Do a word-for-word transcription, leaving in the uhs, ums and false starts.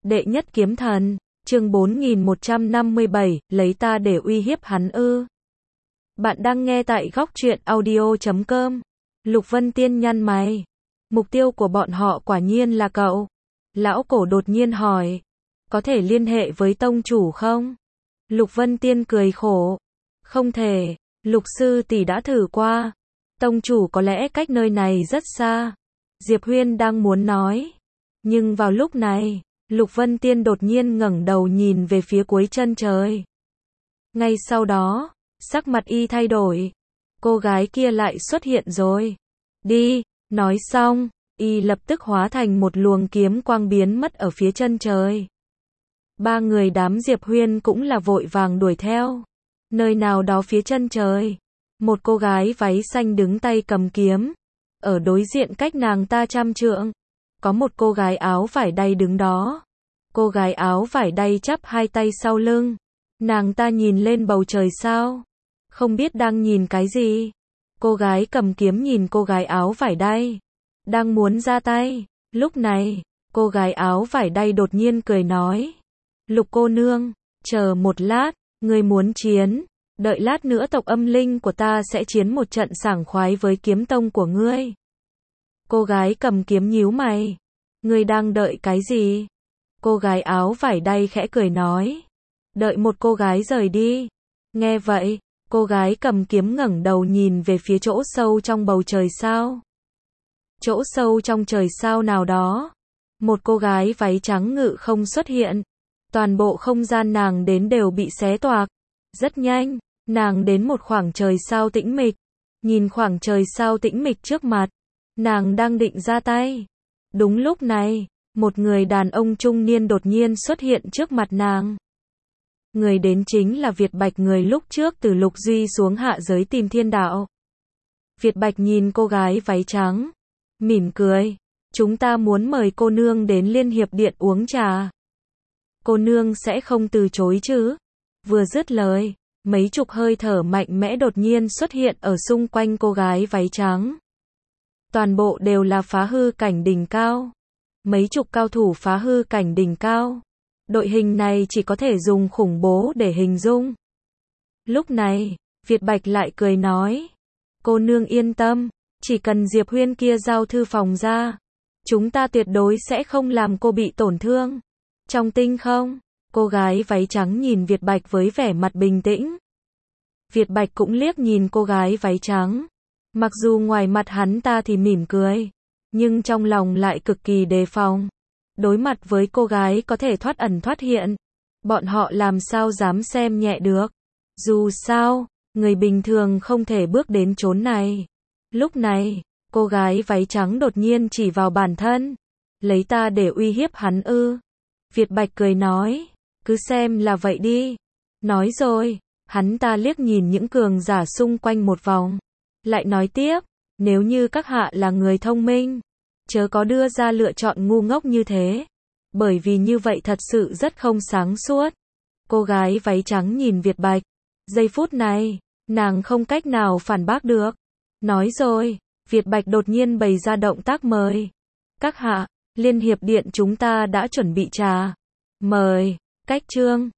Đệ nhất kiếm thần, chương bốn nghìn một trăm năm mươi bảy, lấy ta để uy hiếp hắn ư. Bạn đang nghe tại góc truyện audio chấm com. Lục Vân Tiên nhăn mày. Mục tiêu của bọn họ quả nhiên là cậu. Lão cổ đột nhiên hỏi. Có thể liên hệ với tông chủ không? Lục Vân Tiên cười khổ. Không thể, Lục sư tỷ đã thử qua. Tông chủ có lẽ cách nơi này rất xa. Diệp Huyên đang muốn nói. Nhưng vào lúc này, Lục Vân Tiên đột nhiên ngẩng đầu nhìn về phía cuối chân trời. Ngay sau đó, sắc mặt y thay đổi. Cô gái kia lại xuất hiện rồi. Đi, nói xong, y lập tức hóa thành một luồng kiếm quang biến mất ở phía chân trời. Ba người đám Diệp Huyên cũng là vội vàng đuổi theo. Nơi nào đó phía chân trời, một cô gái váy xanh đứng tay cầm kiếm. Ở đối diện cách nàng ta trăm trượng, có một cô gái áo vải đay đứng đó. Cô gái áo vải đay chắp hai tay sau lưng. Nàng ta nhìn lên bầu trời sao? Không biết đang nhìn cái gì. Cô gái cầm kiếm nhìn cô gái áo vải đay, đang muốn ra tay. Lúc này, cô gái áo vải đay đột nhiên cười nói. Lục cô nương, chờ một lát, ngươi muốn chiến. Đợi lát nữa tộc âm linh của ta sẽ chiến một trận sảng khoái với kiếm tông của ngươi. Cô gái cầm kiếm nhíu mày. Ngươi đang đợi cái gì? Cô gái áo vải đay khẽ cười nói. Đợi một cô gái rời đi. Nghe vậy, cô gái cầm kiếm ngẩng đầu nhìn về phía chỗ sâu trong bầu trời sao. Chỗ sâu trong trời sao nào đó, một cô gái váy trắng ngự không xuất hiện. Toàn bộ không gian nàng đến đều bị xé toạc. Rất nhanh, nàng đến một khoảng trời sao tĩnh mịch. Nhìn khoảng trời sao tĩnh mịch trước mặt, nàng đang định ra tay. Đúng lúc này, một người đàn ông trung niên đột nhiên xuất hiện trước mặt nàng. Người đến chính là Việt Bạch, người lúc trước từ Lục Duy xuống hạ giới tìm thiên đạo. Việt Bạch nhìn cô gái váy trắng, mỉm cười. Chúng ta muốn mời cô nương đến Liên Hiệp Điện uống trà. Cô nương sẽ không từ chối chứ? Vừa dứt lời, mấy chục hơi thở mạnh mẽ đột nhiên xuất hiện ở xung quanh cô gái váy trắng. Toàn bộ đều là phá hư cảnh đỉnh cao. Mấy chục cao thủ phá hư cảnh đỉnh cao. Đội hình này chỉ có thể dùng khủng bố để hình dung. Lúc này, Việt Bạch lại cười nói. Cô nương yên tâm, chỉ cần Diệp Huyên kia giao thư phòng ra, chúng ta tuyệt đối sẽ không làm cô bị tổn thương. Trong tinh không, cô gái váy trắng nhìn Việt Bạch với vẻ mặt bình tĩnh. Việt Bạch cũng liếc nhìn cô gái váy trắng. Mặc dù ngoài mặt hắn ta thì mỉm cười, nhưng trong lòng lại cực kỳ đề phòng. Đối mặt với cô gái có thể thoát ẩn thoát hiện, bọn họ làm sao dám xem nhẹ được. Dù sao, người bình thường không thể bước đến chốn này. Lúc này, cô gái váy trắng đột nhiên chỉ vào bản thân. Lấy ta để uy hiếp hắn ư? Việt Bạch cười nói. Cứ xem là vậy đi. Nói rồi, hắn ta liếc nhìn những cường giả xung quanh một vòng. Lại nói tiếp, nếu như các hạ là người thông minh, chớ có đưa ra lựa chọn ngu ngốc như thế. Bởi vì như vậy thật sự rất không sáng suốt. Cô gái váy trắng nhìn Việt Bạch. Giây phút này, nàng không cách nào phản bác được. Nói rồi, Việt Bạch đột nhiên bày ra động tác mời. Các hạ, Liên Hiệp Điện chúng ta đã chuẩn bị trà. Mời, cách chương.